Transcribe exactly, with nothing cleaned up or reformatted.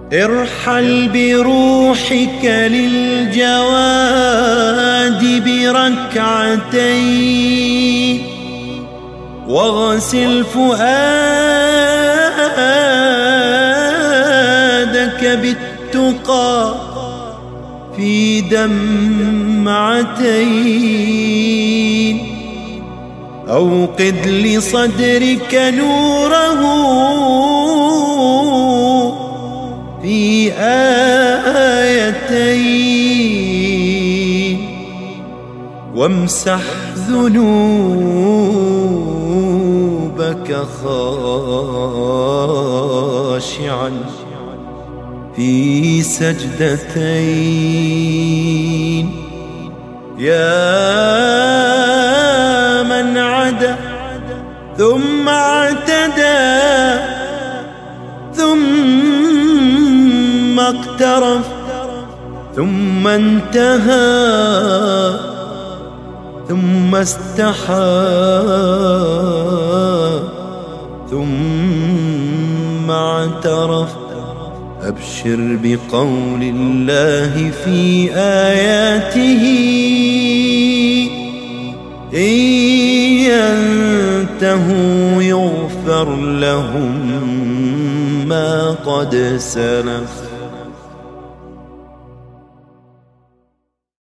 ارحل بروحك للجواد بركعتين واغسل فؤادك بالتقى في دمعتين أوقد لصدرك نوره في آيتين وامسح ذنوبك خاشعا في سجدتين يا من عدا ثم اعتدى ثم اقترف ثم انتهى ثم استحى ثم اعترف أبشر بقول الله في آياته إن ينتهوا يغفر لهم ما قد سلف.